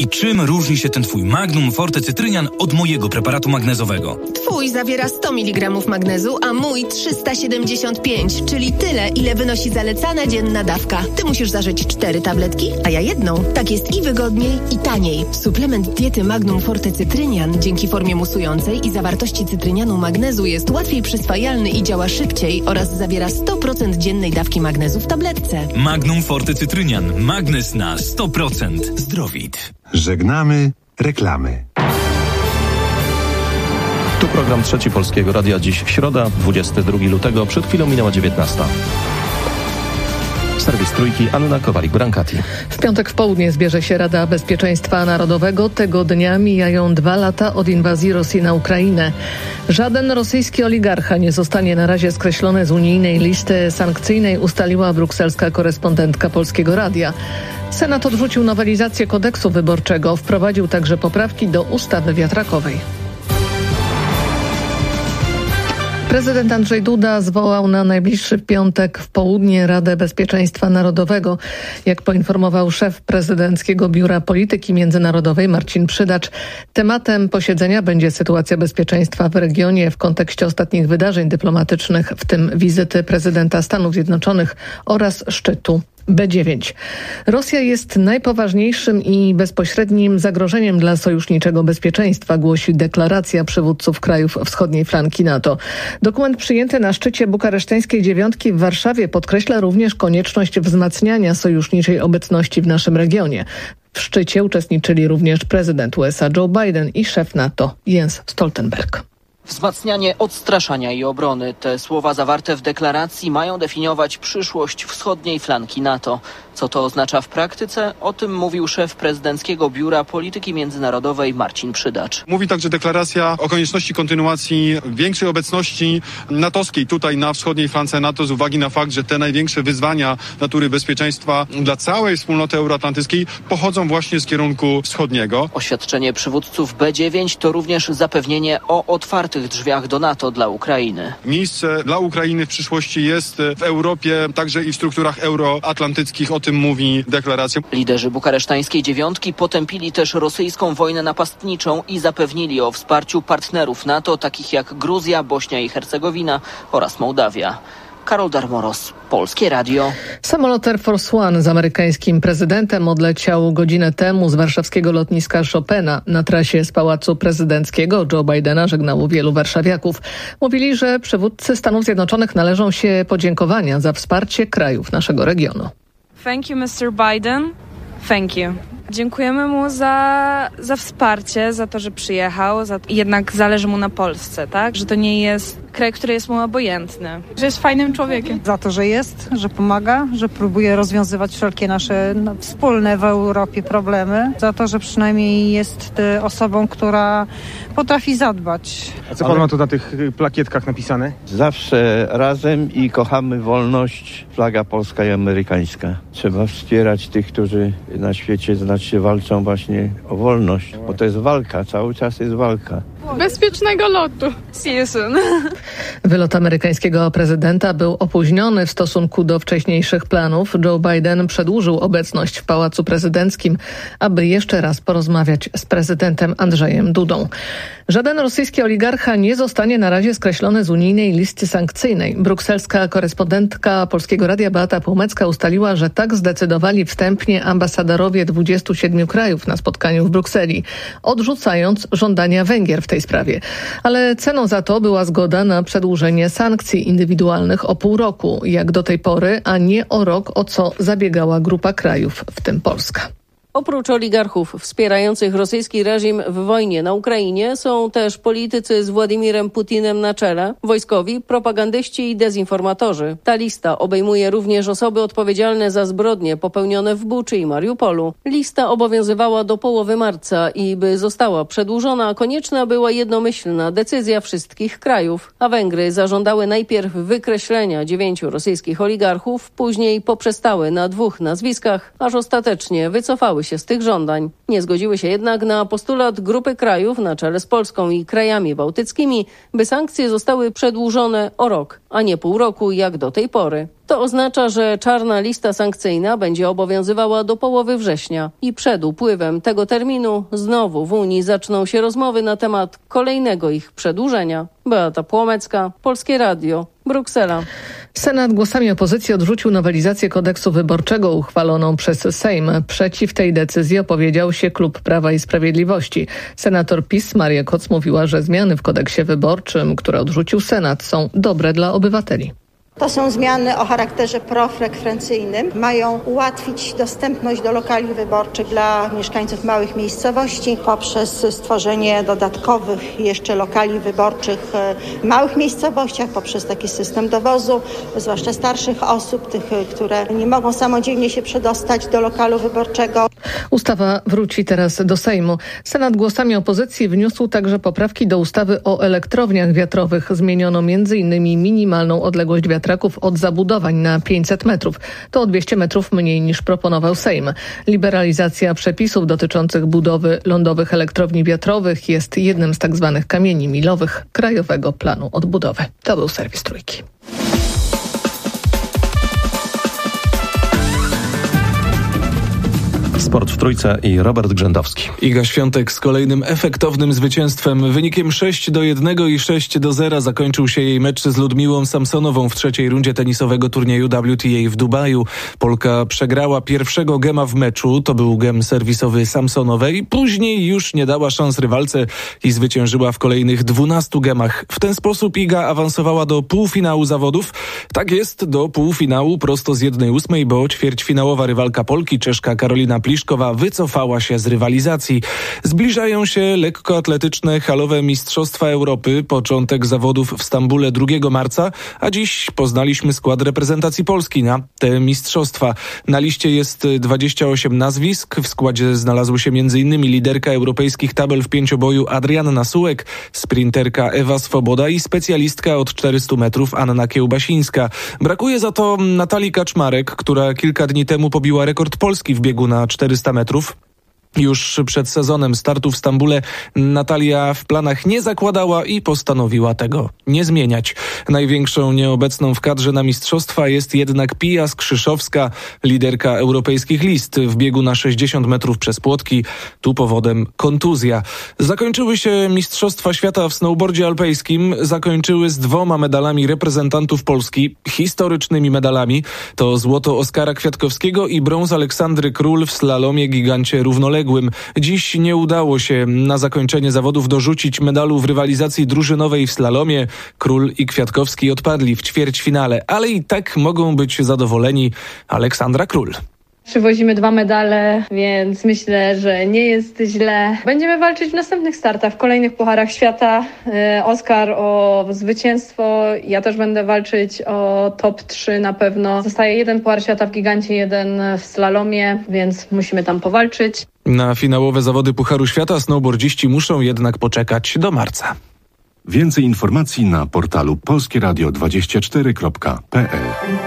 I czym różni się ten twój Magnum Forte Cytrynian od mojego preparatu magnezowego? Twój zawiera 100 mg magnezu, a mój 375, czyli tyle, ile wynosi zalecana dzienna dawka. Ty musisz zażyć 4 tabletki, a ja jedną. Tak jest i wygodniej, i taniej. Suplement diety Magnum Forte Cytrynian dzięki formie musującej i zawartości cytrynianu magnezu jest łatwiej przyswajalny i działa szybciej oraz zawiera 100% dziennej dawki magnezu w tabletce. Magnum Forte Cytrynian. Magnes na 100%. Zdrowit. Żegnamy reklamy. Tu program Trzeci Polskiego Radia. Dziś środa, 22 lutego. Przed chwilą minęła 19. Serwis Trójki, Anna Kowalik-Brankati. W piątek w południe zbierze się Rada Bezpieczeństwa Narodowego. Tego dnia mijają 2 lata od inwazji Rosji na Ukrainę. Żaden rosyjski oligarcha nie zostanie na razie skreślony z unijnej listy sankcyjnej, ustaliła brukselska korespondentka Polskiego Radia. Senat odrzucił nowelizację kodeksu wyborczego, wprowadził także poprawki do ustawy wiatrakowej. Prezydent Andrzej Duda zwołał na najbliższy piątek w południe Radę Bezpieczeństwa Narodowego. Jak poinformował szef prezydenckiego Biura Polityki Międzynarodowej Marcin Przydacz, tematem posiedzenia będzie sytuacja bezpieczeństwa w regionie w kontekście ostatnich wydarzeń dyplomatycznych, w tym wizyty prezydenta Stanów Zjednoczonych oraz szczytu B9. Rosja jest najpoważniejszym i bezpośrednim zagrożeniem dla sojuszniczego bezpieczeństwa, głosi deklaracja przywódców krajów wschodniej flanki NATO. Dokument przyjęty na szczycie bukareszteńskiej dziewiątki w Warszawie podkreśla również konieczność wzmacniania sojuszniczej obecności w naszym regionie. W szczycie uczestniczyli również prezydent USA Joe Biden i szef NATO Jens Stoltenberg. Wzmacnianie odstraszania i obrony. Te słowa zawarte w deklaracji mają definiować przyszłość wschodniej flanki NATO. Co to oznacza w praktyce? O tym mówił szef prezydenckiego Biura Polityki Międzynarodowej Marcin Przydacz. Mówi także deklaracja o konieczności kontynuacji większej obecności natowskiej tutaj na wschodniej flance NATO z uwagi na fakt, że te największe wyzwania natury bezpieczeństwa dla całej wspólnoty euroatlantyckiej pochodzą właśnie z kierunku wschodniego. Oświadczenie przywódców B9 to również zapewnienie o otwartych drzwiach do NATO dla Ukrainy. Miejsce dla Ukrainy w przyszłości jest w Europie, także i w strukturach euroatlantyckich. O tym mówi deklaracja. Liderzy bukaresztańskiej dziewiątki potępili też rosyjską wojnę napastniczą i zapewnili o wsparciu partnerów NATO, takich jak Gruzja, Bośnia i Hercegowina oraz Mołdawia. Karol Darmoros, Polskie Radio. Samolot Air Force One z amerykańskim prezydentem odleciał godzinę temu z warszawskiego lotniska Chopina. Na trasie z Pałacu Prezydenckiego Joe Bidena żegnało wielu warszawiaków. Mówili, że przywódcy Stanów Zjednoczonych należą się podziękowania za wsparcie krajów naszego regionu. Thank you, Mr. Biden. Thank you. Dziękujemy mu za wsparcie, za to, że przyjechał. Jednak zależy mu na Polsce, tak? Że to nie jest kraj, który jest mu obojętny. Że jest fajnym człowiekiem. Za to, że jest, że pomaga, że próbuje rozwiązywać wszelkie nasze wspólne w Europie problemy. Za to, że przynajmniej jest osobą, która potrafi zadbać. A co pan ma tu na tych plakietkach napisane? Zawsze razem i kochamy wolność. Flaga polska i amerykańska. Trzeba wspierać tych, którzy na świecie walczą właśnie o wolność, bo to jest walka, cały czas jest walka. Bezpiecznego lotu. See you soon. Wylot amerykańskiego prezydenta był opóźniony w stosunku do wcześniejszych planów. Joe Biden przedłużył obecność w Pałacu Prezydenckim, aby jeszcze raz porozmawiać z prezydentem Andrzejem Dudą. Żaden rosyjski oligarcha nie zostanie na razie skreślony z unijnej listy sankcyjnej. Brukselska korespondentka Polskiego Radia Beata Półmecka ustaliła, że tak zdecydowali wstępnie ambasadorowie 27 krajów na spotkaniu w Brukseli, odrzucając żądania Węgier w tej sprawie. Ale ceną za to była zgoda na przedłużenie sankcji indywidualnych o pół roku, jak do tej pory, a nie o rok, o co zabiegała grupa krajów, w tym Polska. Oprócz oligarchów wspierających rosyjski reżim w wojnie na Ukrainie są też politycy z Władimirem Putinem na czele, wojskowi, propagandyści i dezinformatorzy. Ta lista obejmuje również osoby odpowiedzialne za zbrodnie popełnione w Buczy i Mariupolu. Lista obowiązywała do połowy marca i by została przedłużona, konieczna była jednomyślna decyzja wszystkich krajów, a Węgry zażądały najpierw wykreślenia 9 rosyjskich oligarchów, później poprzestały na 2 nazwiskach, aż ostatecznie wycofały się z tych żądań. Nie zgodziły się jednak na postulat grupy krajów na czele z Polską i krajami bałtyckimi, by sankcje zostały przedłużone o rok, a nie pół roku jak do tej pory. To oznacza, że czarna lista sankcyjna będzie obowiązywała do połowy września i przed upływem tego terminu znowu w Unii zaczną się rozmowy na temat kolejnego ich przedłużenia. Beata Płomecka, Polskie Radio, Bruksela. Senat głosami opozycji odrzucił nowelizację kodeksu wyborczego uchwaloną przez Sejm. Przeciw tej decyzji opowiedział się klub Prawa i Sprawiedliwości. Senator PiS Maria Koc mówiła, że zmiany w kodeksie wyborczym, które odrzucił Senat, są dobre dla obywateli. To są zmiany o charakterze profrekwencyjnym. Mają ułatwić dostępność do lokali wyborczych dla mieszkańców małych miejscowości poprzez stworzenie dodatkowych jeszcze lokali wyborczych w małych miejscowościach, poprzez taki system dowozu, zwłaszcza starszych osób, tych, które nie mogą samodzielnie się przedostać do lokalu wyborczego. Ustawa wróci teraz do Sejmu. Senat głosami opozycji wniósł także poprawki do ustawy o elektrowniach wiatrowych. Zmieniono m.in. minimalną odległość wiatraków od zabudowań na 500 metrów. To o 200 metrów mniej niż proponował Sejm. Liberalizacja przepisów dotyczących budowy lądowych elektrowni wiatrowych jest jednym z tzw. kamieni milowych Krajowego Planu Odbudowy. To był serwis Trójki. Sport w Trójce i Robert Grzędowski. Iga Świątek z kolejnym efektownym zwycięstwem. Wynikiem 6-1 i 6-0 zakończył się jej mecz z Ludmiłą Samsonową w trzeciej rundzie tenisowego turnieju WTA w Dubaju. Polka przegrała pierwszego gema w meczu, to był gem serwisowy Samsonowej. Później już nie dała szans rywalce i zwyciężyła w kolejnych 12 gemach. W ten sposób Iga awansowała do półfinału zawodów. Tak jest, do półfinału prosto z 1/8, bo ćwierćfinałowa rywalka Polki, Czeszka Karolina Pliszkowa, wycofała się z rywalizacji. Zbliżają się lekkoatletyczne halowe Mistrzostwa Europy. Początek zawodów w Stambule 2 marca, a dziś poznaliśmy skład reprezentacji Polski na te mistrzostwa. Na liście jest 28 nazwisk. W składzie znalazły się m.in. liderka europejskich tabel w pięcioboju Adrianna Sułek, sprinterka Ewa Swoboda i specjalistka od 400 metrów Anna Kiełbasińska. Brakuje za to Natalii Kaczmarek, która kilka dni temu pobiła rekord Polski w biegu na 400 metrów. Już przed sezonem startu w Stambule Natalia w planach nie zakładała i postanowiła tego nie zmieniać. Największą nieobecną w kadrze na mistrzostwa jest jednak Pia Skrzyszowska, liderka europejskich list w biegu na 60 metrów przez płotki. Tu powodem kontuzja. Zakończyły się Mistrzostwa Świata w snowboardzie alpejskim. Zakończyły z 2 medalami reprezentantów Polski, historycznymi medalami. To złoto Oskara Kwiatkowskiego i brąz Aleksandry Król w slalomie gigancie równoległym. Dziś nie udało się na zakończenie zawodów dorzucić medalu w rywalizacji drużynowej w slalomie. Król i Kwiatkowski odpadli w ćwierćfinale, ale i tak mogą być zadowoleni. Aleksandra Król. Przywozimy 2 medale, więc myślę, że nie jest źle. Będziemy walczyć w następnych startach, w kolejnych Pucharach Świata. Oskar o zwycięstwo, ja też będę walczyć o top 3 na pewno. Zostaje 1 Puchar Świata w gigancie, 1 w slalomie, więc musimy tam powalczyć. Na finałowe zawody Pucharu Świata snowboardziści muszą jednak poczekać do marca. Więcej informacji na portalu polskieradio24.pl.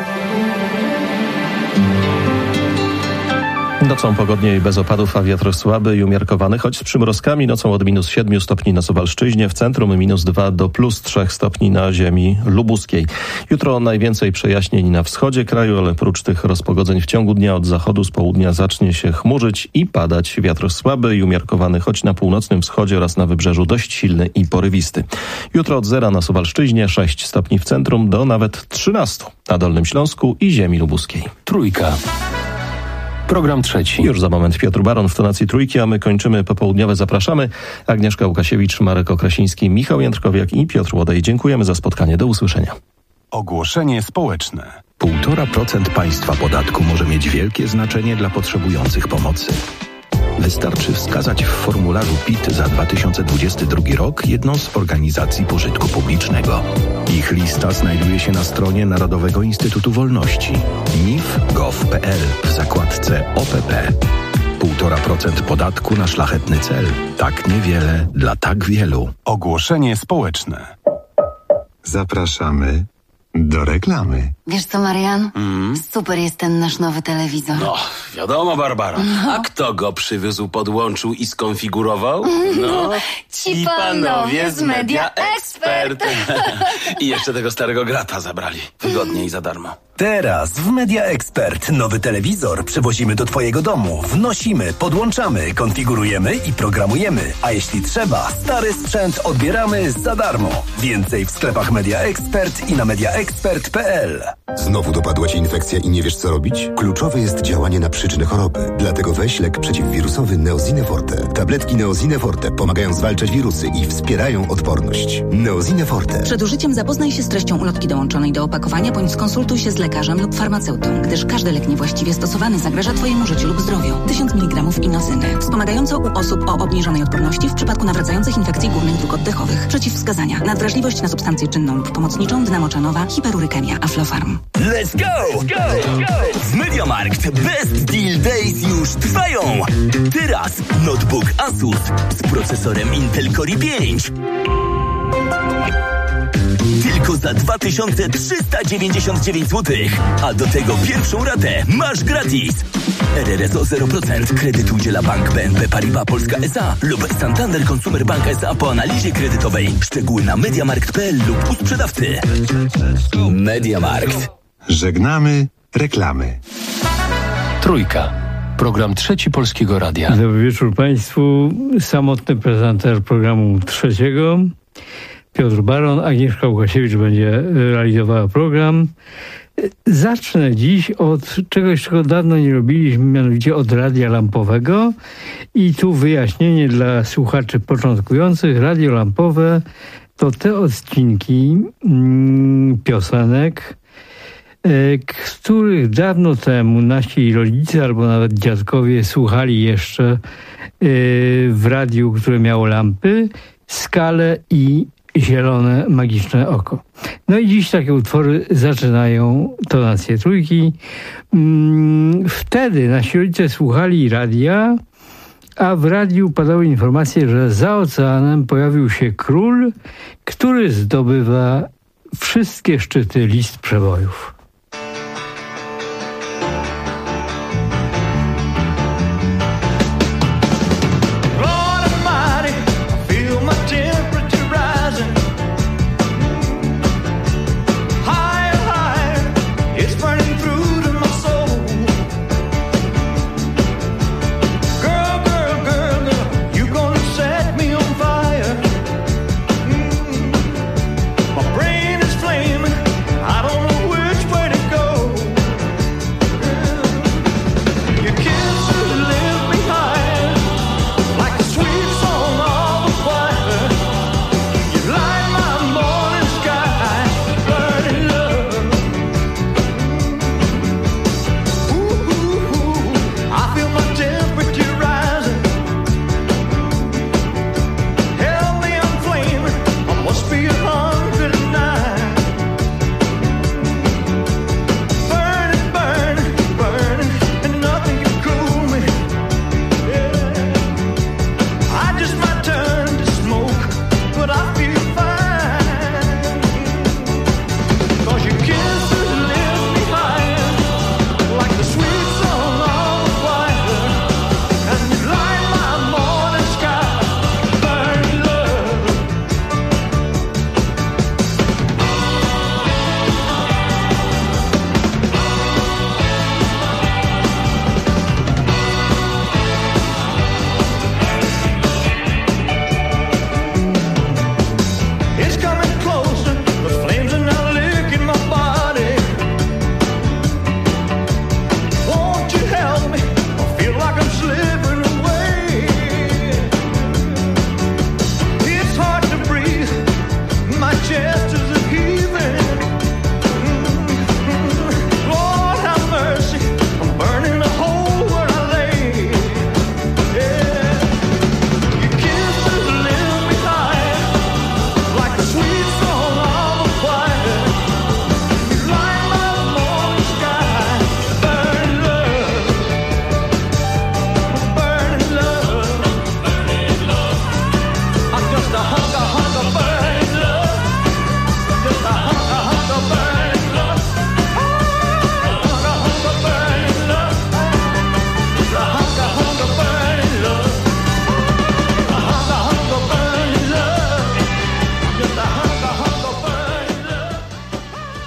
Nocą pogodniej bez opadów, a wiatr słaby i umiarkowany, choć z przymrozkami. Nocą od -7 stopni na Suwalszczyźnie, w centrum -2 do +3 stopni na ziemi lubuskiej. Jutro najwięcej przejaśnień na wschodzie kraju, ale prócz tych rozpogodzeń w ciągu dnia od zachodu z południa zacznie się chmurzyć i padać. Wiatr słaby i umiarkowany, choć na północnym wschodzie oraz na wybrzeżu dość silny i porywisty. Jutro od 0 na Suwalszczyźnie, 6 stopni w centrum do nawet 13 na Dolnym Śląsku i ziemi lubuskiej. Trójka. Program trzeci. Już za moment Piotr Baron w tonacji Trójki, a my kończymy popołudniowe Zapraszamy. Agnieszka Łukasiewicz, Marek Okrasiński, Michał Jędrkowiak i Piotr Łodej. Dziękujemy za spotkanie. Do usłyszenia. Ogłoszenie społeczne. 1,5% państwa podatku może mieć wielkie znaczenie dla potrzebujących pomocy. Wystarczy wskazać w formularzu PIT za 2022 rok jedną z organizacji pożytku publicznego. Ich lista znajduje się na stronie Narodowego Instytutu Wolności nif.gov.pl w zakładce OPP. 1,5% podatku na szlachetny cel. Tak niewiele dla tak wielu. Ogłoszenie społeczne. Zapraszamy do reklamy. Wiesz co, Marian? Super jest ten nasz nowy telewizor. No, wiadomo, Barbara. A kto go przywiózł, podłączył i skonfigurował? No, ci panowie z Media Expert. I jeszcze tego starego grata zabrali. Wygodnie i za darmo. Teraz w Media Expert nowy telewizor przywozimy do twojego domu. Wnosimy, podłączamy, konfigurujemy i programujemy. A jeśli trzeba, stary sprzęt odbieramy za darmo. Więcej w sklepach Media Expert i na mediaexpert.pl. Znowu dopadła ci infekcja i nie wiesz co robić? Kluczowe jest działanie na przyczynę choroby. Dlatego weź lek przeciwwirusowy Neosine Forte. Tabletki Neosine Forte pomagają zwalczać wirusy i wspierają odporność. Neosine Forte. Przed użyciem zapoznaj się z treścią ulotki dołączonej do opakowania, bądź skonsultuj się z lekarzem lub farmaceutą, gdyż każdy lek niewłaściwie stosowany zagraża twojemu życiu lub zdrowiu. 1000 mg inozyny. Wspomagająco u osób o obniżonej odporności w przypadku nawracających infekcji górnych dróg oddechowych. Przeciwwskazania. Nadwrażliwość na substancję czynną lub pomocniczą, dynamoczonowa, hiperurykemia, Aflofarm. Let's go! W MediaMarkt Best Deal Days już trwają! Teraz notebook Asus z procesorem Intel Core i5. Tylko za 2399 zł. A do tego pierwszą ratę masz gratis. RRS o 0%. Kredyt udziela Bank BNP Paribas Polska S.A. lub Santander Consumer Bank S.A. po analizie kredytowej. Szczegóły na mediamarkt.pl lub u sprzedawcy. MediaMarkt. Żegnamy reklamy. Trójka. Program Trzeci Polskiego Radia. Dobry wieczór Państwu. Samotny prezenter programu trzeciego. Piotr Baron, Agnieszka Łukasiewicz będzie realizowała program. Zacznę dziś od czegoś, czego dawno nie robiliśmy, mianowicie od radia lampowego. I tu wyjaśnienie dla słuchaczy początkujących. Radio lampowe to te odcinki piosenek, z których dawno temu nasi rodzice albo nawet dziadkowie słuchali jeszcze w radiu, które miało lampy, Skalę i Zielone Magiczne Oko. No i dziś takie utwory zaczynają tonację trójki. Wtedy nasi rodzice słuchali radia, a w radiu padały informacje, że za oceanem pojawił się król, który zdobywa wszystkie szczyty list przebojów. Which way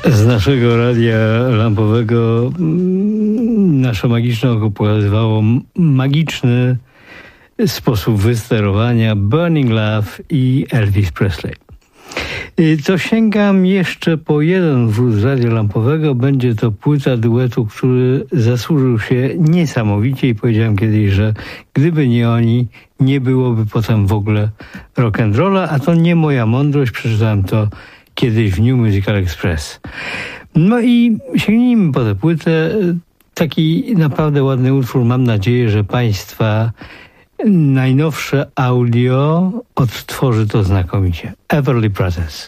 Z naszego radia lampowego nasze magiczne oko pokazywało magiczny sposób wysterowania Burning Love i Elvis Presley. To sięgam jeszcze po jeden wrót z radia lampowego. Będzie to płyta duetu, który zasłużył się niesamowicie i powiedziałem kiedyś, że gdyby nie oni, nie byłoby potem w ogóle rock'n'rolla, a to nie moja mądrość, przeczytałem to kiedyś w New Musical Express. No i sięgnijmy po tę płytę. Taki naprawdę ładny utwór. Mam nadzieję, że Państwa najnowsze audio odtworzy to znakomicie. Everly Brothers.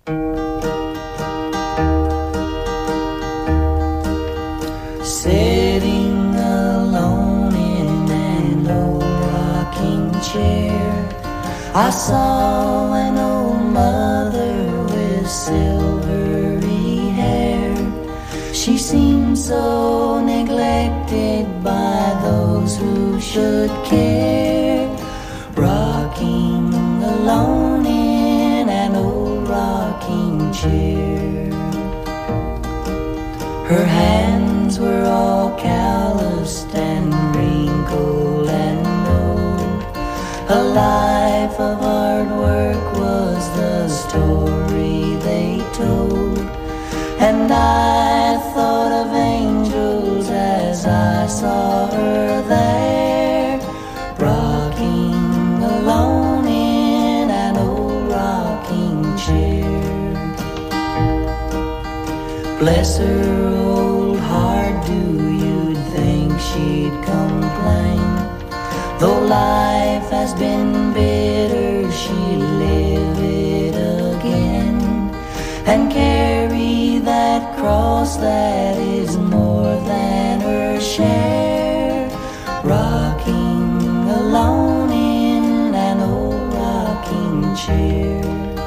Sitting alone in an old rocking chair, I saw an old mother with silvery hair. She seemed so neglected by those who should care, rocking alone in an old rocking chair. Her hands were all calloused and wrinkled and old. A life of hard work was the story they told, and I thought of angels as I saw her there, rocking alone in an old rocking chair. Bless her old heart, do you think she'd complain? Though life has been bitter, she'll live it again and carry that cross that is more than her share, rocking alone in an old rocking chair.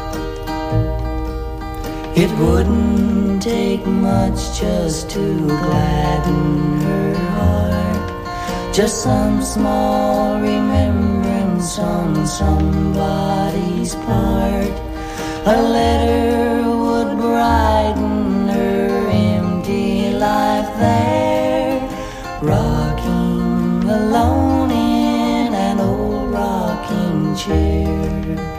It wouldn't take much just to gladden her heart, just some small remembrance on somebody's part. A letter would brighten her empty life there, rocking alone in an old rocking chair.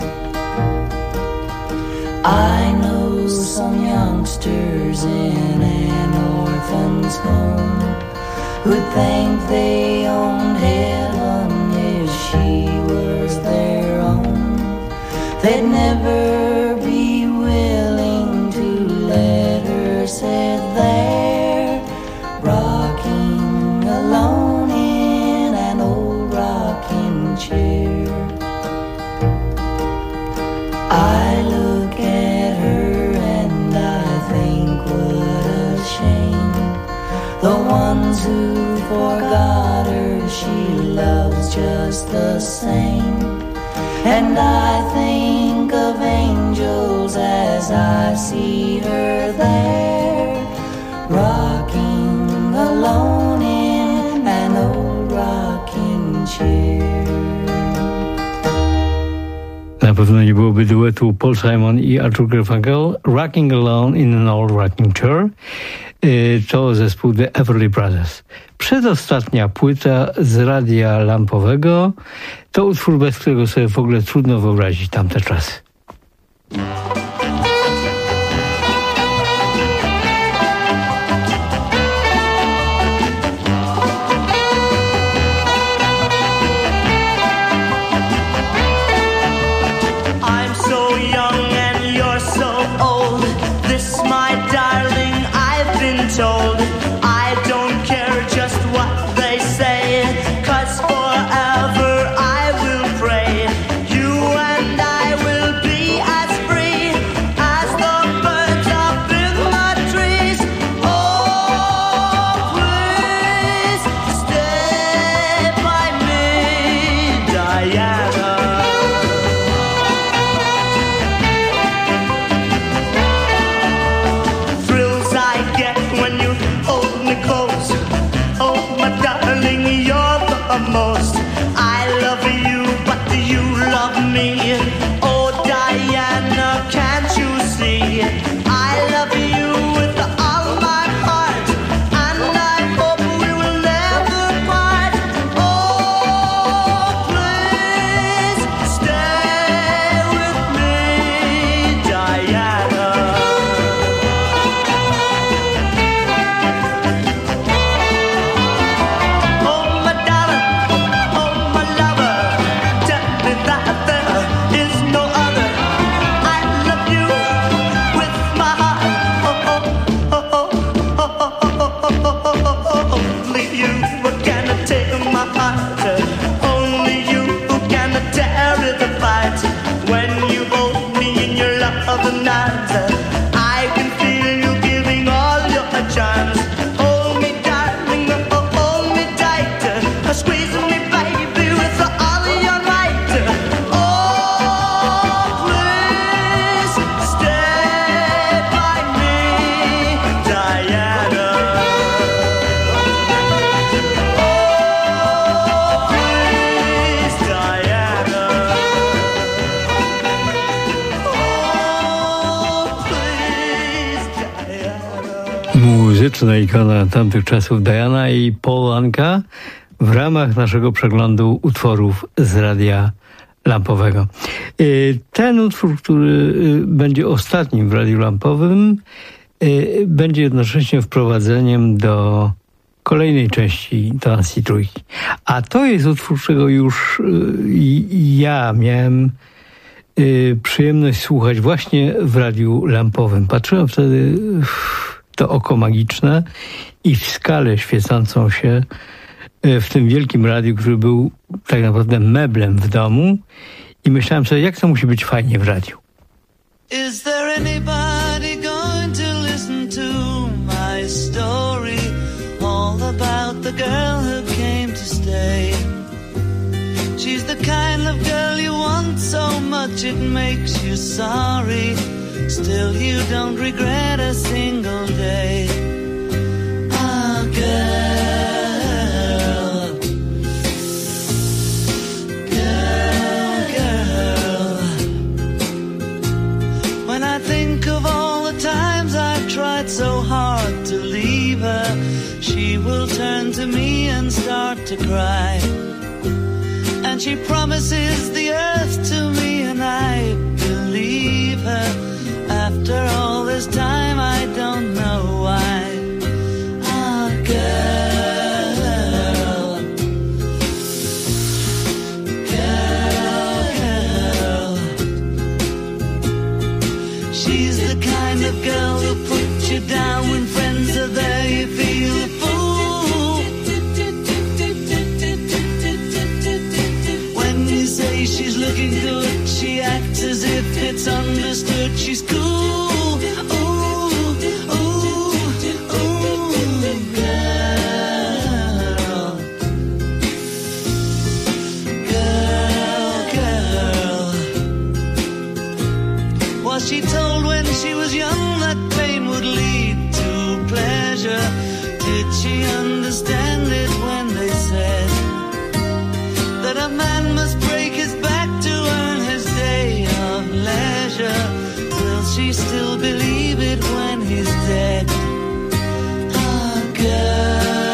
I know some youngsters in an orphan's home who'd think they owned heaven if she was their own. They'd never be willing to let her sit there, rocking alone in an old rocking chair. I look at her and I think what a shame. The ones who forgot her, she loves just the same. And I think of angels as I see her there, rocking alone in an old rocking chair. Na pewno nie byłoby duetu Paul Simon i Arthur Garfunkel. Rocking Alone in an Old Rocking Chair. To zespół The Everly Brothers. Przedostatnia płyta z radia lampowego to utwór, bez którego sobie w ogóle trudno wyobrazić tamte czasy. Told I don't care just what they say, 'cause forever I will pray. You and I will be as free muzyczna ikona tamtych czasów Diana i Paul Anka w ramach naszego przeglądu utworów z Radia Lampowego. Ten utwór, który będzie ostatnim w Radiu Lampowym, będzie jednocześnie wprowadzeniem do kolejnej części tonacji trójki. A to jest utwór, czego już ja miałem przyjemność słuchać właśnie w Radiu Lampowym. Patrzyłem wtedy w to oko magiczne i w skalę świecącą się w tym wielkim radiu, który był tak naprawdę meblem w domu, i myślałem sobie, jak to musi być fajnie w radiu. Is there anybody going to listen to my story? All about the girl who came to stay. She's the kind of girl you want so much it makes you sorry. Still you don't regret a single day. Ah, girl, girl, girl. When I think of all the times I've tried so hard to leave her, she will turn to me and start to cry. And she promises the earth to me, and I believe her. After all this time, I don't know why. Ah, girl, girl, girl. She's the kind of girl who puts you down when friends are there. You feel a fool when you say she's looking good. She acts as if it's understood. She's cool. She told when she was young that pain would lead to pleasure. Did she understand it when they said that a man must break his back to earn his day of leisure? Will she still believe it when he's dead? Ah, girl.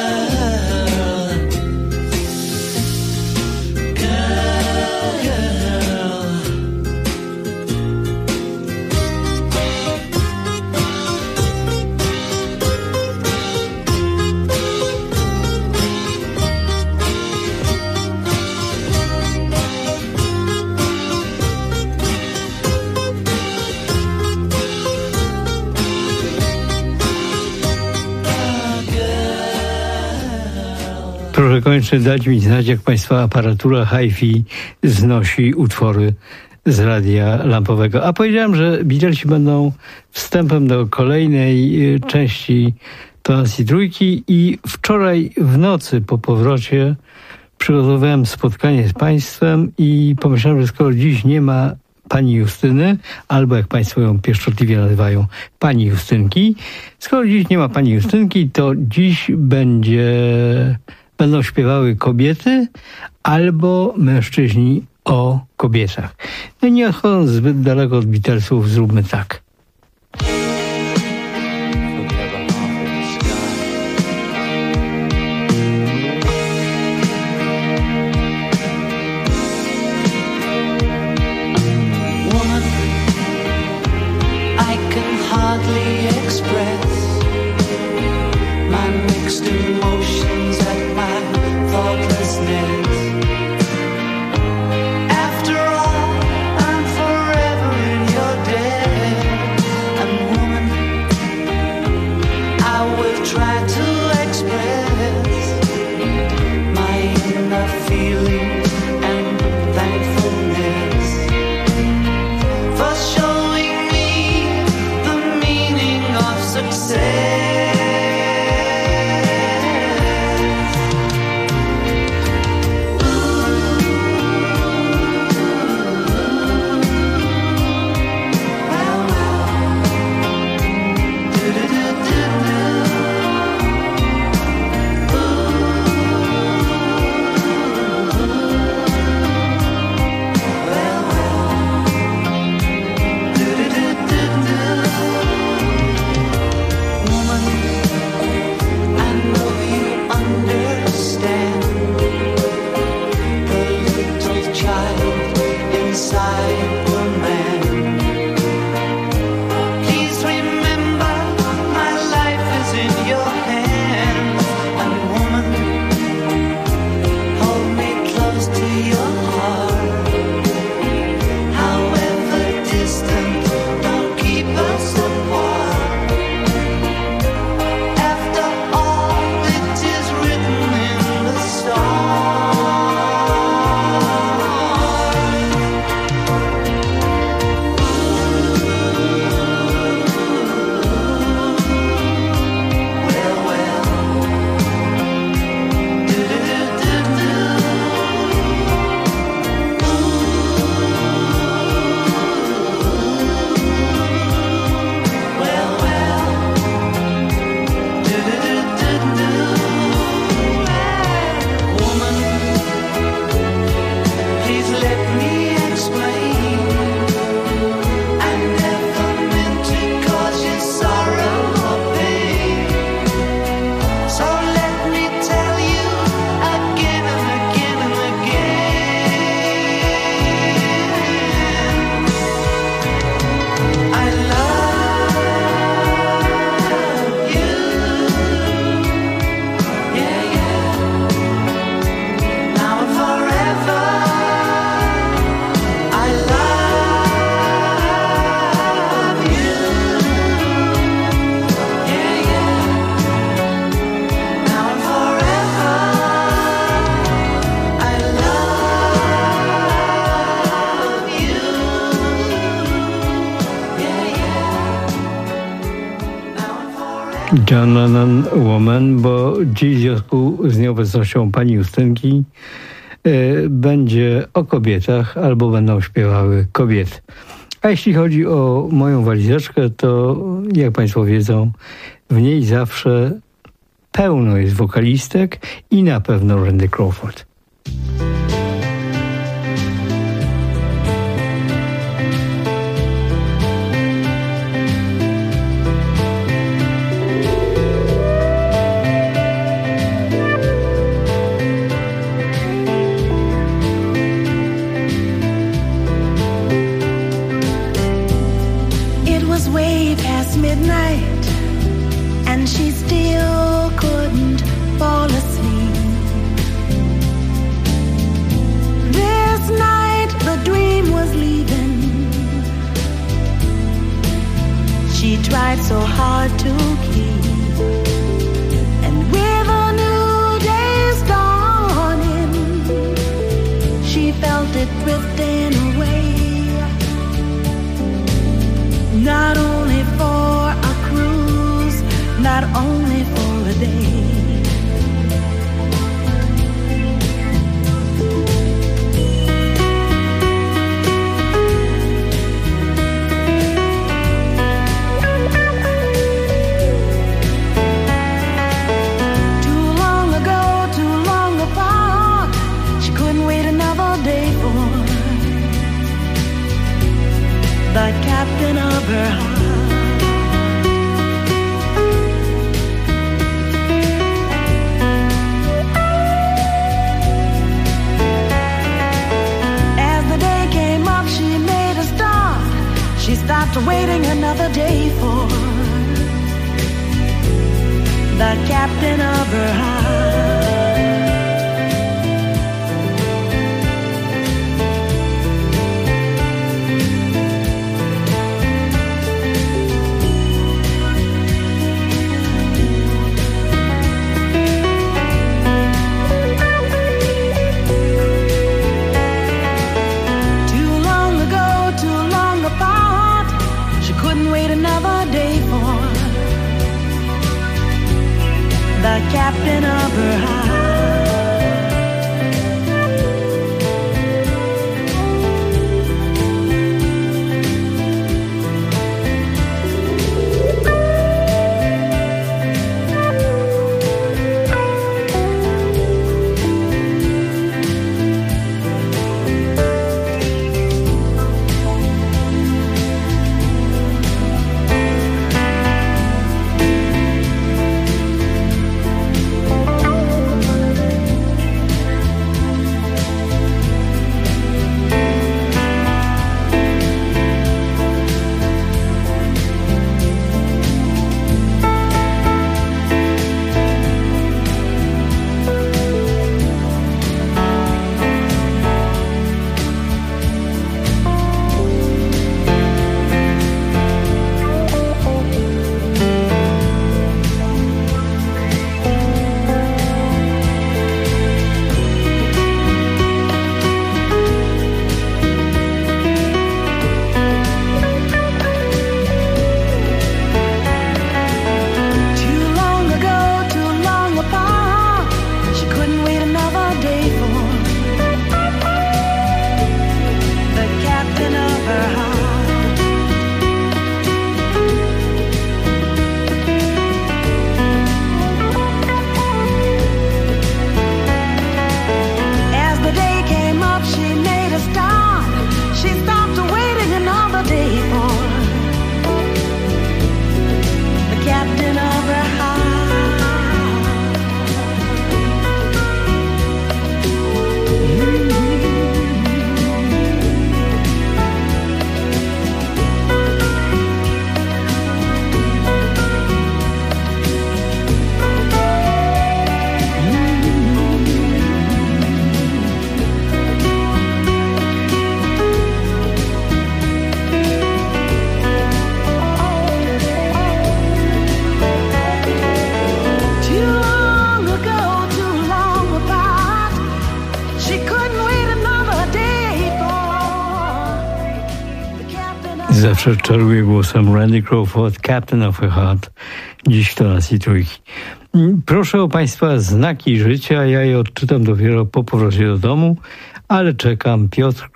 Proszę koniecznie dać mi znać, jak Państwa aparatura hi-fi znosi utwory z Radia Lampowego. A powiedziałem, że Beatlesi będą wstępem do kolejnej części tonacji trójki i wczoraj w nocy po powrocie przygotowałem spotkanie z Państwem i pomyślałem, że skoro dziś nie ma pani Justyny, albo jak Państwo ją pieszczotliwie nazywają, pani Justynki, skoro dziś nie ma pani Justynki, to dziś będą śpiewały kobiety albo mężczyźni o kobietach. No nie odchodząc zbyt daleko od Beatlesów, zróbmy tak. Woman, I can hardly express my mixed emotions at my thoughtlessness. After all, I'm forever in your debt. John Lennon Woman, bo dziś w związku z nieobecnością pani Justynki będzie o kobietach albo będą śpiewały kobiety. A jeśli chodzi o moją walizeczkę, to jak państwo wiedzą, w niej zawsze pełno jest wokalistek i na pewno Randy Crawford. Midnight, and she still couldn't fall asleep. This night the dream was leaving. She tried so hard to keep, and with a new day's dawning, she felt it drifting away. Not only for a cruise, not only for a day. Too long ago, too long apart, she couldn't wait another day for the captain of her heart. As the day came up, she made a start. She stopped waiting another day for the captain of her heart. The captain of her heart. Zawsze czaruję głosem Randy Crawford, Captain of a Heart, dziś w tonacji trójki. Proszę o Państwa znaki życia, ja je odczytam dopiero po powrocie do domu, ale czekam.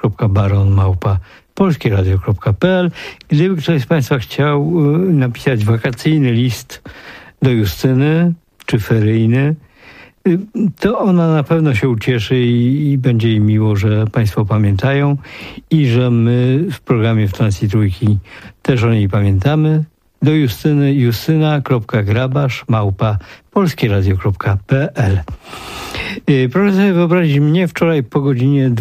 piotr.baron@polskieradio.pl. Gdyby ktoś z Państwa chciał napisać wakacyjny list do Justyny, czy feryjny, to ona na pewno się ucieszy i będzie jej miło, że Państwo pamiętają i że my w programie w tonacji trójki też o niej pamiętamy. Do Justyny, justyna.grabasz@polskieradio.pl. Proszę sobie wyobrazić mnie wczoraj po godzinie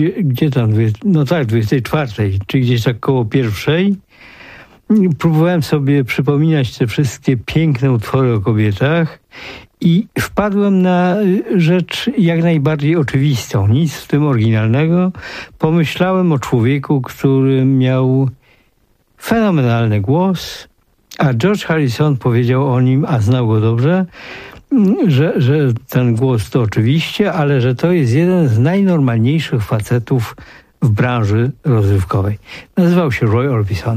24, czy gdzieś tak koło 1. Próbowałem sobie przypominać te wszystkie piękne utwory o kobietach i wpadłem na rzecz jak najbardziej oczywistą, nic w tym oryginalnego. Pomyślałem o człowieku, który miał fenomenalny głos, a George Harrison powiedział o nim, a znał go dobrze, że ten głos to oczywiście, ale że to jest jeden z najnormalniejszych facetów w branży rozrywkowej. Nazywał się Roy Orbison.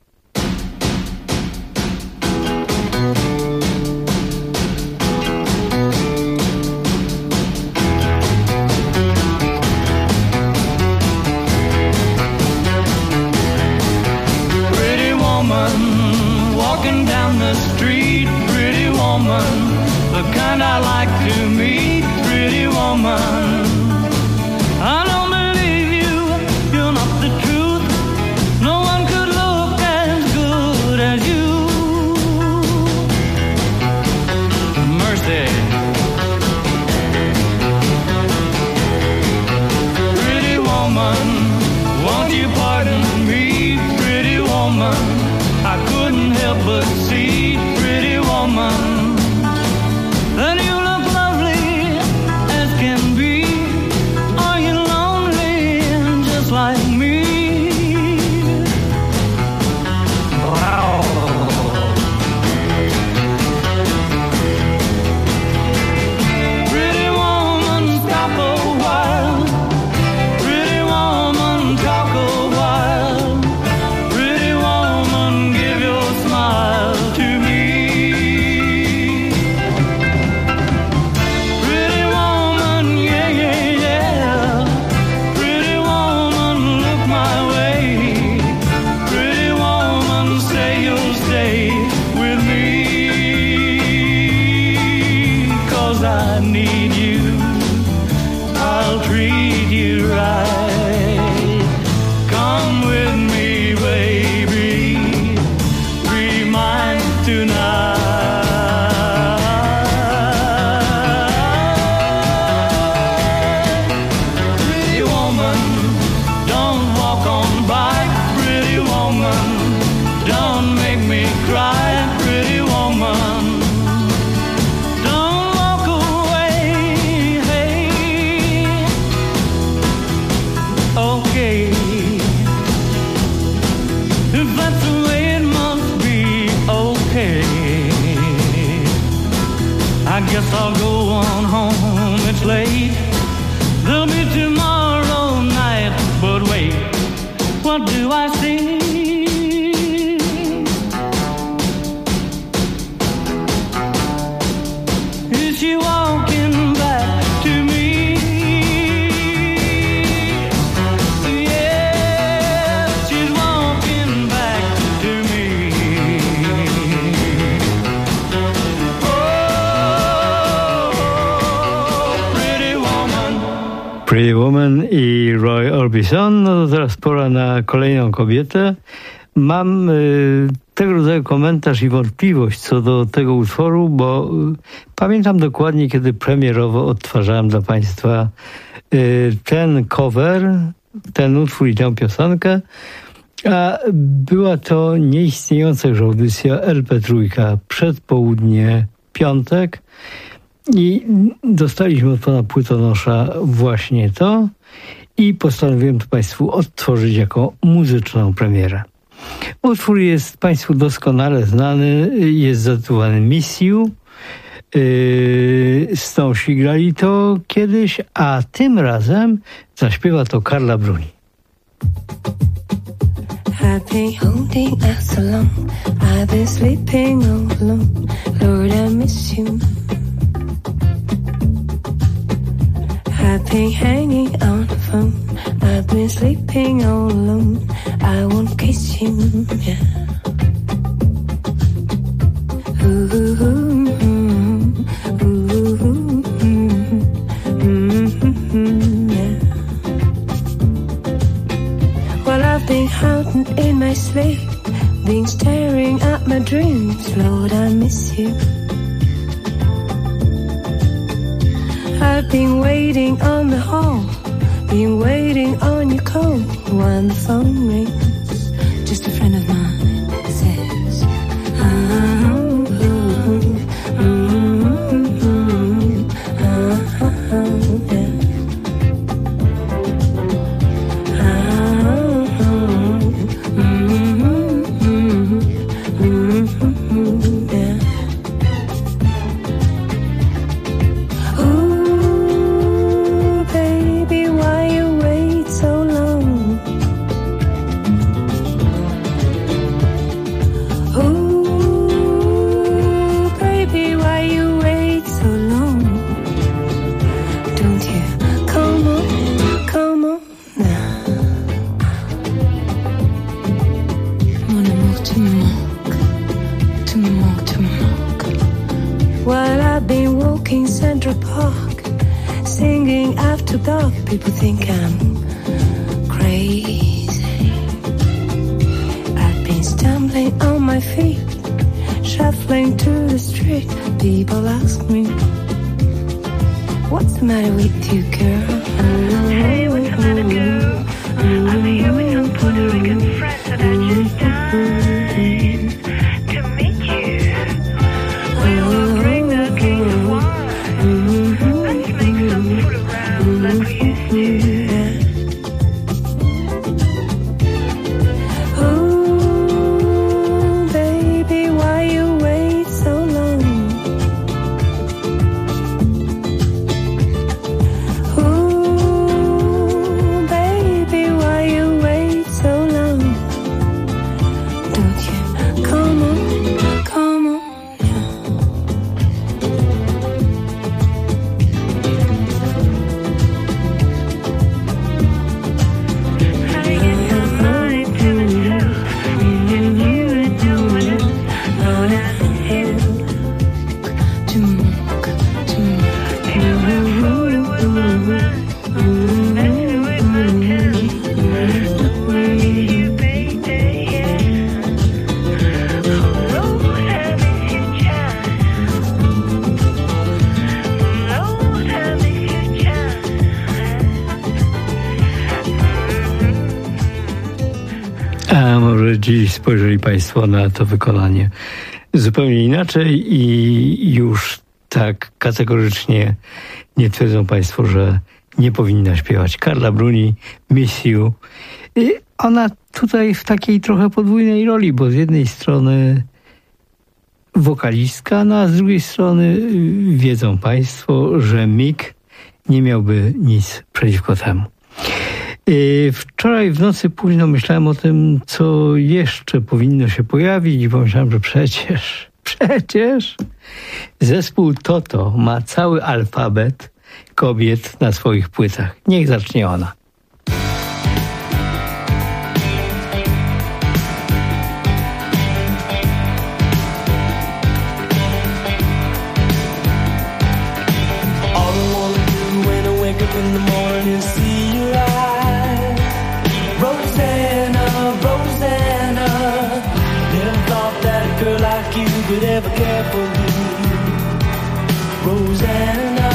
The kind I like to meet, pretty woman. I don't believe you, you're not the truth. No one could look as good as you. Mercy. Pretty woman, won't you pardon me, pretty woman? I couldn't help but see, pretty woman. Then you look lovely as can be. Are you lonely just like me? Wow. Pretty woman, stop a while. Pretty woman, talk a while. Pretty woman, give your smile to me. I need you, I'll treat you right. Come with me, baby, be mine tonight. Pretty woman, don't walk on by. Pretty woman, don't make me cry. Pretty woman, okay, if that's the way it must be, okay. I guess I'll go on home, it's late. There'll be tomorrow night, but wait, what do I see? Is she walking back to me? Pretty Woman i Roy Orbison. No to teraz pora na kolejną kobietę. Mam tego rodzaju komentarz i wątpliwość co do tego utworu, bo pamiętam dokładnie, kiedy premierowo odtwarzałem dla Państwa ten cover, ten utwór i tę piosenkę, a była to nieistniejąca już audycja LP3, przedpołudnie, piątek. I dostaliśmy od pana płytonosza właśnie to i postanowiłem to Państwu odtworzyć jako muzyczną premierę. Utwór jest Państwu doskonale znany, jest zatytułowany Miss You. Stonesi grali to kiedyś, a tym razem zaśpiewa to Carla Bruni. I've been holding out so long. I've been sleeping all alone. Lord, I miss you. I've been hanging on the phone. I've been sleeping all alone. I won't kiss you, yeah. Ooh, ooh, ooh, yeah. Well, I've been hiding in my sleep, been staring at my dreams. Lord, I miss you. I've been waiting on the hall, been waiting on your call. When the phone rings, just a friend of mine says, people think I'm crazy. I've been stumbling on my feet, shuffling to the street. People ask me, what's the matter with you, girl? Hey, what's the matter, girl? I'm here with some Puerto Rican friends and I just dying to meet you. We'll bring the king of wine. Let's make some food around like we used to. Ooh, baby, why you wait so long? Ooh, baby, why you wait so long? Don't you come on, come on. A może dziś spojrzeli Państwo na to wykonanie zupełnie inaczej i już tak kategorycznie nie twierdzą Państwo, że nie powinna śpiewać. Carla Bruni, Miss You. I ona tutaj w takiej trochę podwójnej roli, bo z jednej strony wokalistka, no a z drugiej strony wiedzą Państwo, że Mick nie miałby nic przeciwko temu. Wczoraj w nocy późno myślałem o tym, co jeszcze powinno się pojawić i pomyślałem, że przecież zespół Toto ma cały alfabet kobiet na swoich płytach. Niech zacznie ona. Ever care for me, Rosanna.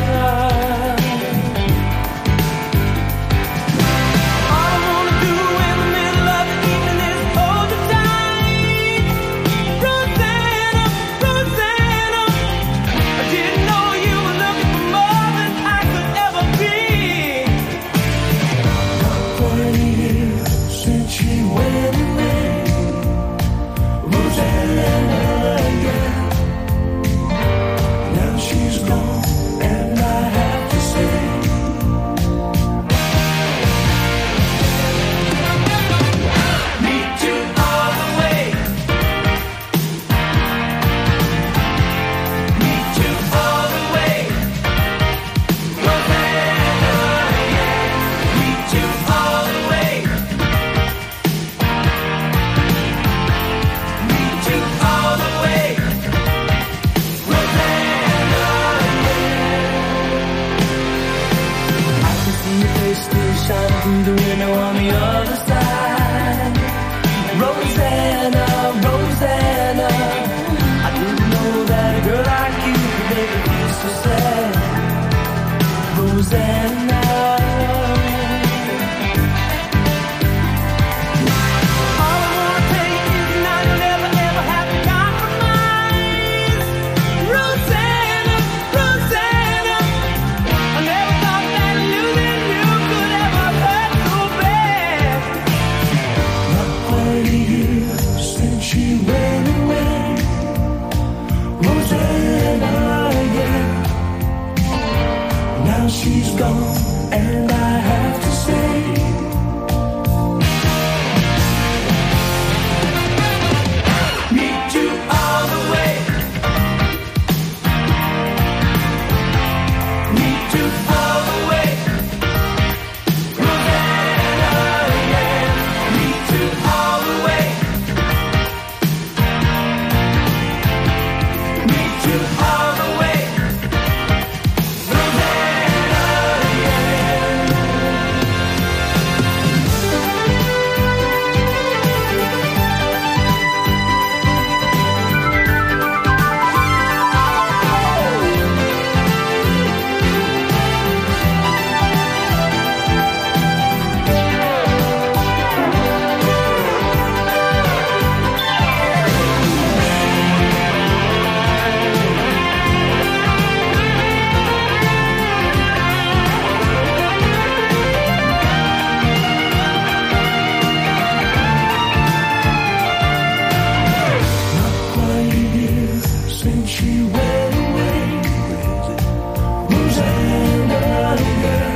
All I wanna do in the middle of the evening is hold you tight, Rosanna, Rosanna. I didn't know you were looking for more than I could ever be. Not for a year since she went away, Rosanna. She's gone. Rosanna, Rosanna, I didn't know that a girl like you could make me feel so sad. Rosanna, all I wanna tell you is now you'll never ever have to compromise. Rosanna, Rosanna, I never thought that losing you could ever hurt so bad. Not quite a year since she went away. Rosanna, yeah. Now she's gone, and I have to say, meet you all the way. Meet you all the way. Rosanna, yeah. Meet you all the way. Meet you all the way. Since she went away, Rosanna, yeah.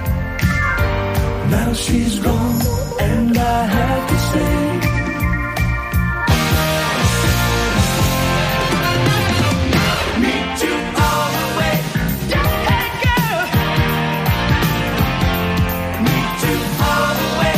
Now she's gone, and I have to say, meet you all the way. Hey girl, meet you all the way.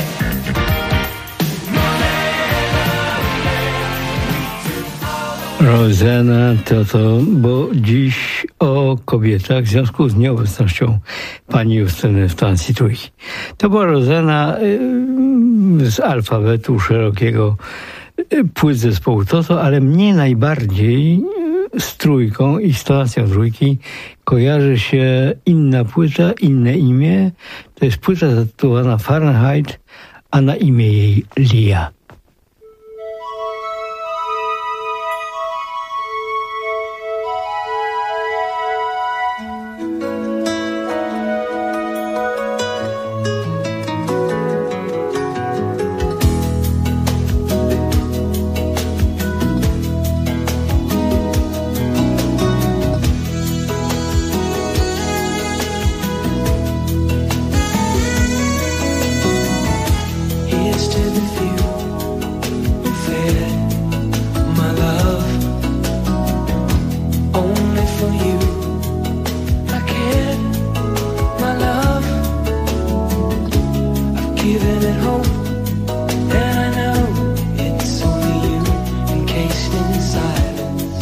Rosanna to, bo dziś o kobietach w związku z nieobecnością pani Justyny w stacji Trójki. To była Rosanna z alfabetu szerokiego płyt zespołu Toto, ale mnie najbardziej z Trójką i stacją Trójki kojarzy się inna płyta, inne imię. To jest płyta zatytułowana Fahrenheit, a na imię jej Lia. Here's to the few who fed my love. Only for you I cared, my love. I've given it hope, and I know it's only you encased in silence.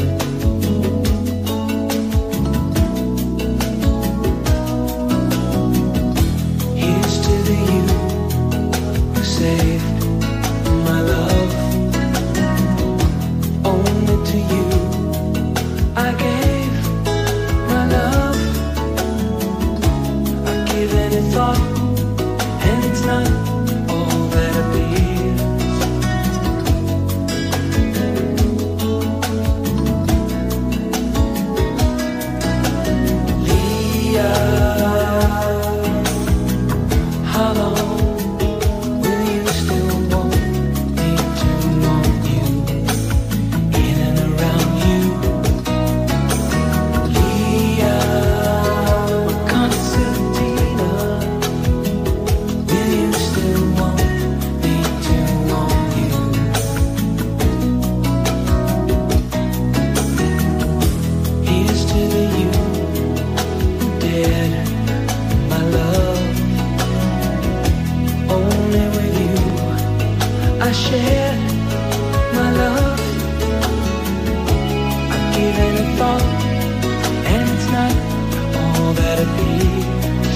Here's to the you who saved my love. Only to you I gave my love. I've given it thought, and it's not all that appears. Leah, how long will you still want me to want you, in and around you? Leah, concertina, will you still want me to want you? Here's to the you who dared my love. Only with you I shared my love. I've given it thought, and it's not all that appears.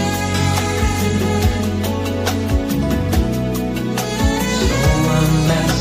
So I'm asking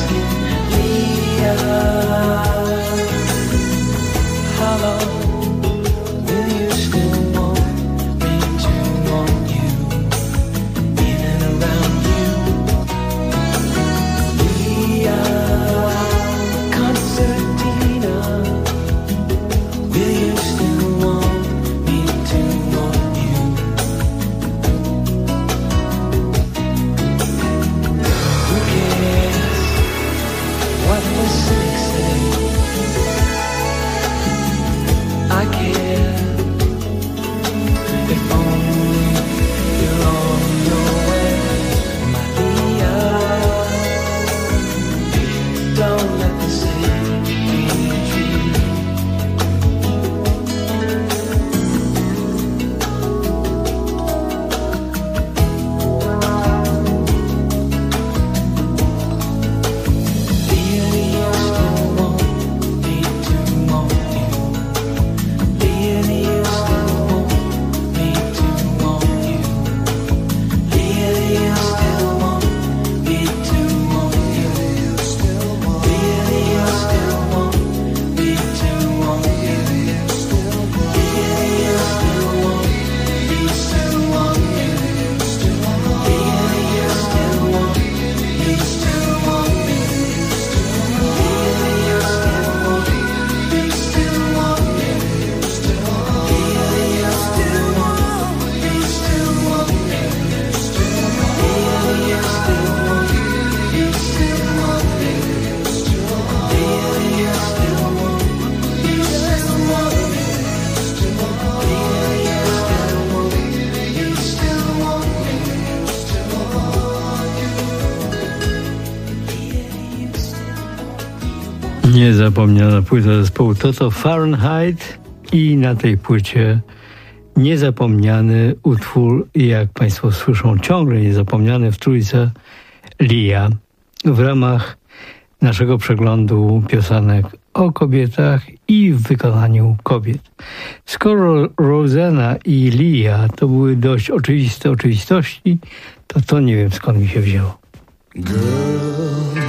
Niezapomniana płyta zespołu Toto Fahrenheit i na tej płycie niezapomniany utwór, jak Państwo słyszą, ciągle niezapomniany w trójce Lia w ramach naszego przeglądu piosenek o kobietach i w wykonaniu kobiet. Skoro Rosanna i Lia to były dość oczywiste oczywistości, to nie wiem, skąd mi się wzięło. Girl,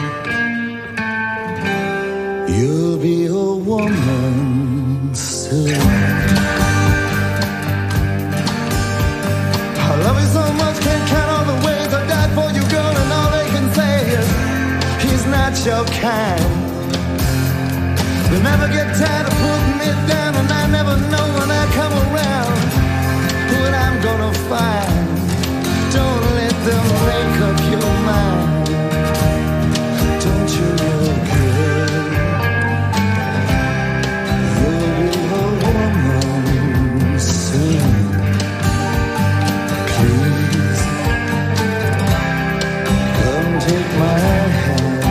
you'll be a woman soon. I love you so much, can't count all the ways I died for you, girl, and all they can say is he's not your kind. They never get tired of putting me down, and I never know when I come around what I'm gonna find. Don't let them make up your mind. Don't you know, girl, you'll be a woman soon. Please, come take my hand.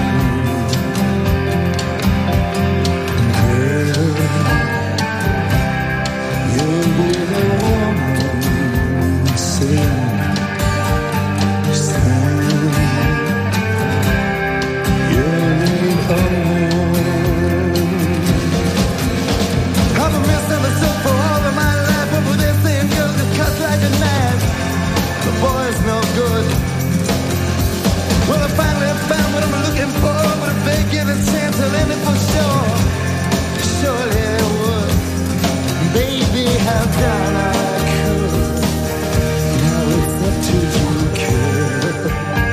Girl, you'll be a woman soon. Boy's no good. Well, I finally found what I'm looking for, but if they give a chance, I'll end it for sure. Surely I would. Baby, how down I could. Now it's up to you, girl.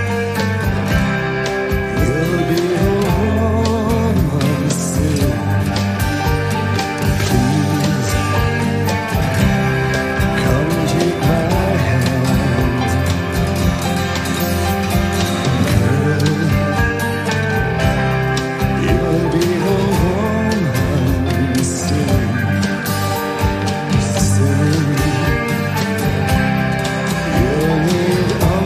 You'll be a woman soon. Please, come take my hand. You'll be a woman soon, soon. You'll need a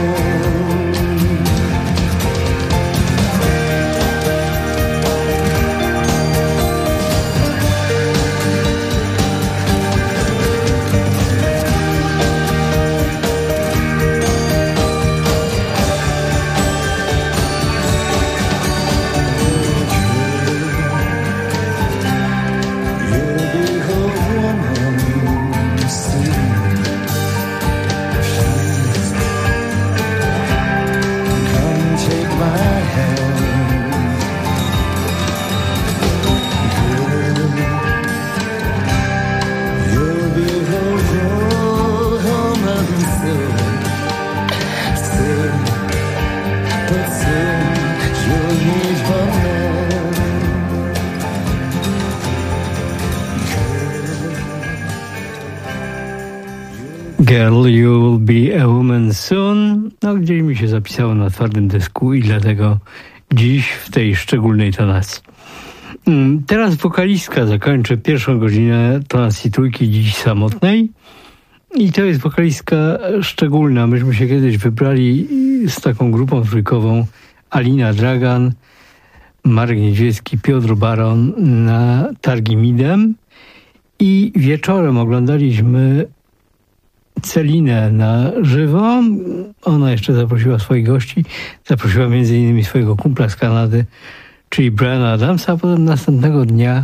Girl, you'll be a woman soon. No, gdzieś mi się zapisało na twardym dysku i dlatego dziś w tej szczególnej tonacji. Teraz wokalistka zakończy pierwszą godzinę tonacji trójki dziś samotnej. I to jest wokalistka szczególna. Myśmy się kiedyś wybrali z taką grupą trójkową Alina Dragan, Marek Niedźwiecki, Piotr Baron na targi Midem. I wieczorem oglądaliśmy Celinę na żywo. Ona jeszcze zaprosiła swoich gości. Zaprosiła m.in. swojego kumpla z Kanady, czyli Briana Adamsa, a potem następnego dnia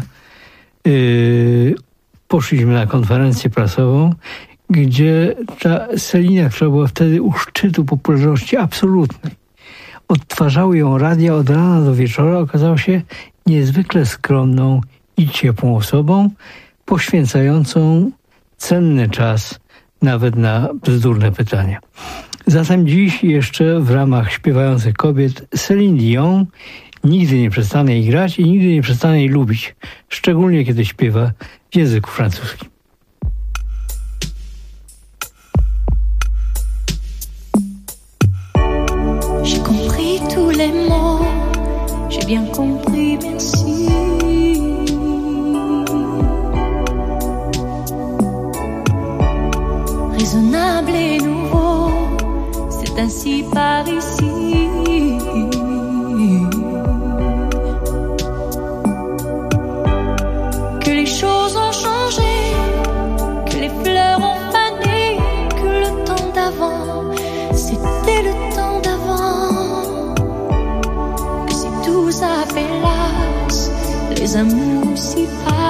poszliśmy na konferencję prasową, gdzie ta Celina, która była wtedy u szczytu popularności absolutnej, odtwarzały ją radia od rana do wieczora, okazała się niezwykle skromną i ciepłą osobą, poświęcającą cenny czas nawet na bzdurne pytania. Zatem dziś jeszcze w ramach śpiewających kobiet Céline Dion. Nigdy nie przestanę jej grać i nigdy nie przestanę jej lubić, szczególnie kiedy śpiewa w języku francuskim. J'ai compris tous les mots, j'ai bien compris, merci. Raisonnable et nouveau, c'est ainsi par ici. amours s'y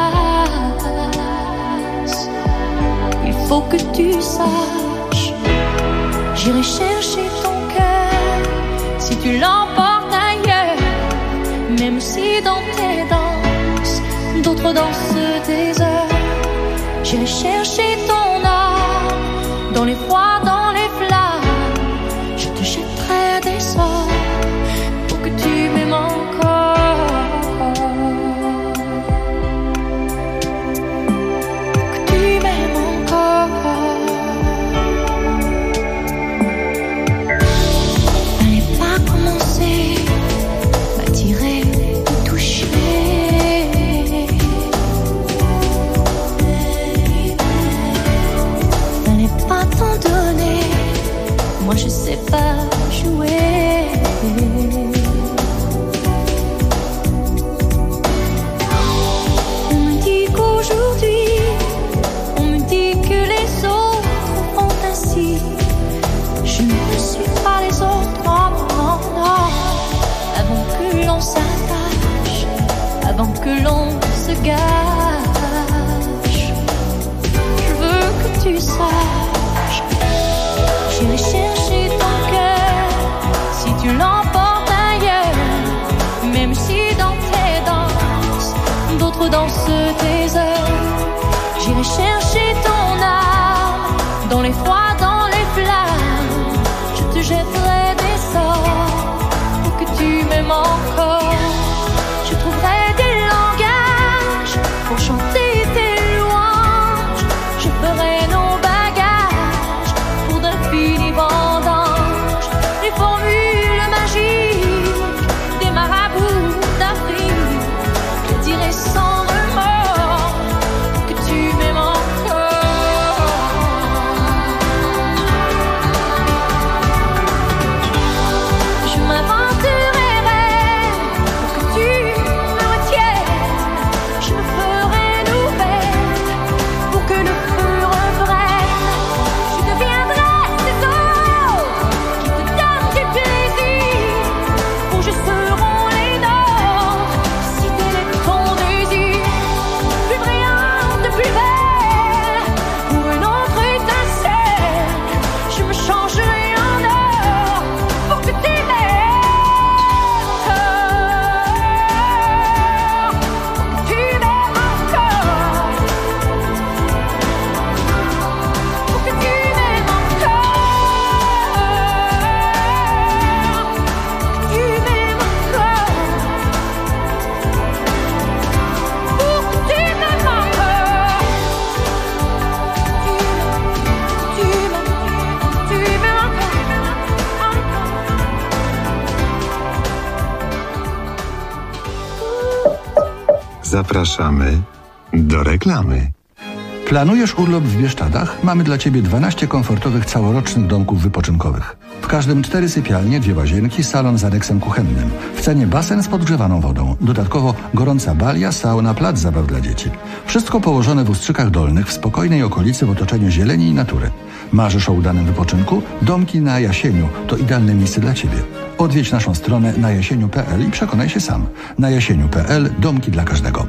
passent. Il faut que tu saches, j'irai chercher ton cœur si tu l'emportes ailleurs. Même si dans tes danses, d'autres dansent des heures. J'irai chercher ton âme dans les froids, dans les flammes. Je te jetterai des sorts pour que tu m'aimes encore. Pour que tu m'aimes encore. Fallait pas commencer, m'attirer, me toucher. Fallait pas t'en donner, moi je sais pas jouer. On me dit qu'aujourd'hui, on me dit que les autres font ainsi. Je ne suis pas les autres, non, non, non. Avant que l'on s'attache, avant que l'on se gâche, je veux que tu saches, j'irai chercher ton cœur si tu l'emportes ailleurs. Même si dans tes danses, d'autres dansent tes heures. J'irai chercher ton âme dans les froids, dans les flammes. Je te jetterai des sorts pour que tu m'aimes encore. Je trouverai des langages pour chanter tes louanges. Je ferai nos bagages pour d'infinis vendanges. Les formules magiques des marabouts d'Afrique. Je dirai sans remords que tu m'aimes encore. Je m'inventerai rêve pour que tu me retiennes. Je me ferai nouvelle pour que le feu reprenne. Je deviendrai ces autres qui te donnent du plaisir. Pour je seront les nôtres si tel est ton désir. Plus brillante, plus belle, pour une autre étincelle. Je me changerai en or pour que tu m'aimes encore. Pour que tu m'aimes encore. Pour que tu m'aimes encore. Tu m'aimes encore. Pour que tu m'aimes encore. Tu m'aimes Zapraszamy do reklamy. Planujesz urlop w Bieszczadach? Mamy dla Ciebie 12 komfortowych całorocznych domków wypoczynkowych. W każdym 4 sypialnie, 2 łazienki, salon z aneksem kuchennym. W cenie basen z podgrzewaną wodą. Dodatkowo gorąca balia, sauna, plac zabaw dla dzieci. Wszystko położone w Ustrzykach Dolnych, w spokojnej okolicy w otoczeniu zieleni i natury. Marzysz o udanym wypoczynku? Domki na Jasieniu to idealne miejsce dla Ciebie. Odwiedź naszą stronę najasieniu.pl i przekonaj się sam. Na jasieniu.pl domki dla każdego.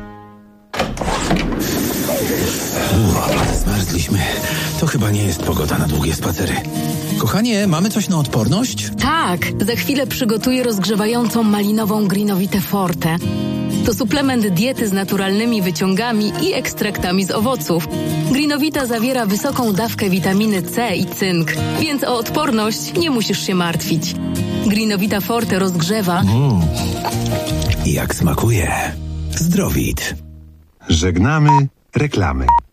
Zmarzliśmy. To chyba nie jest pogoda na długie spacery. Kochanie, mamy coś na odporność? Tak, za chwilę przygotuję rozgrzewającą malinową Greenowitę Forte. To suplement diety z naturalnymi wyciągami i ekstraktami z owoców. Greenowita zawiera wysoką dawkę witaminy C i cynk, więc o odporność nie musisz się martwić. Greenowita Forte rozgrzewa. Jak smakuje. Zdrowit. Żegnamy reklamy.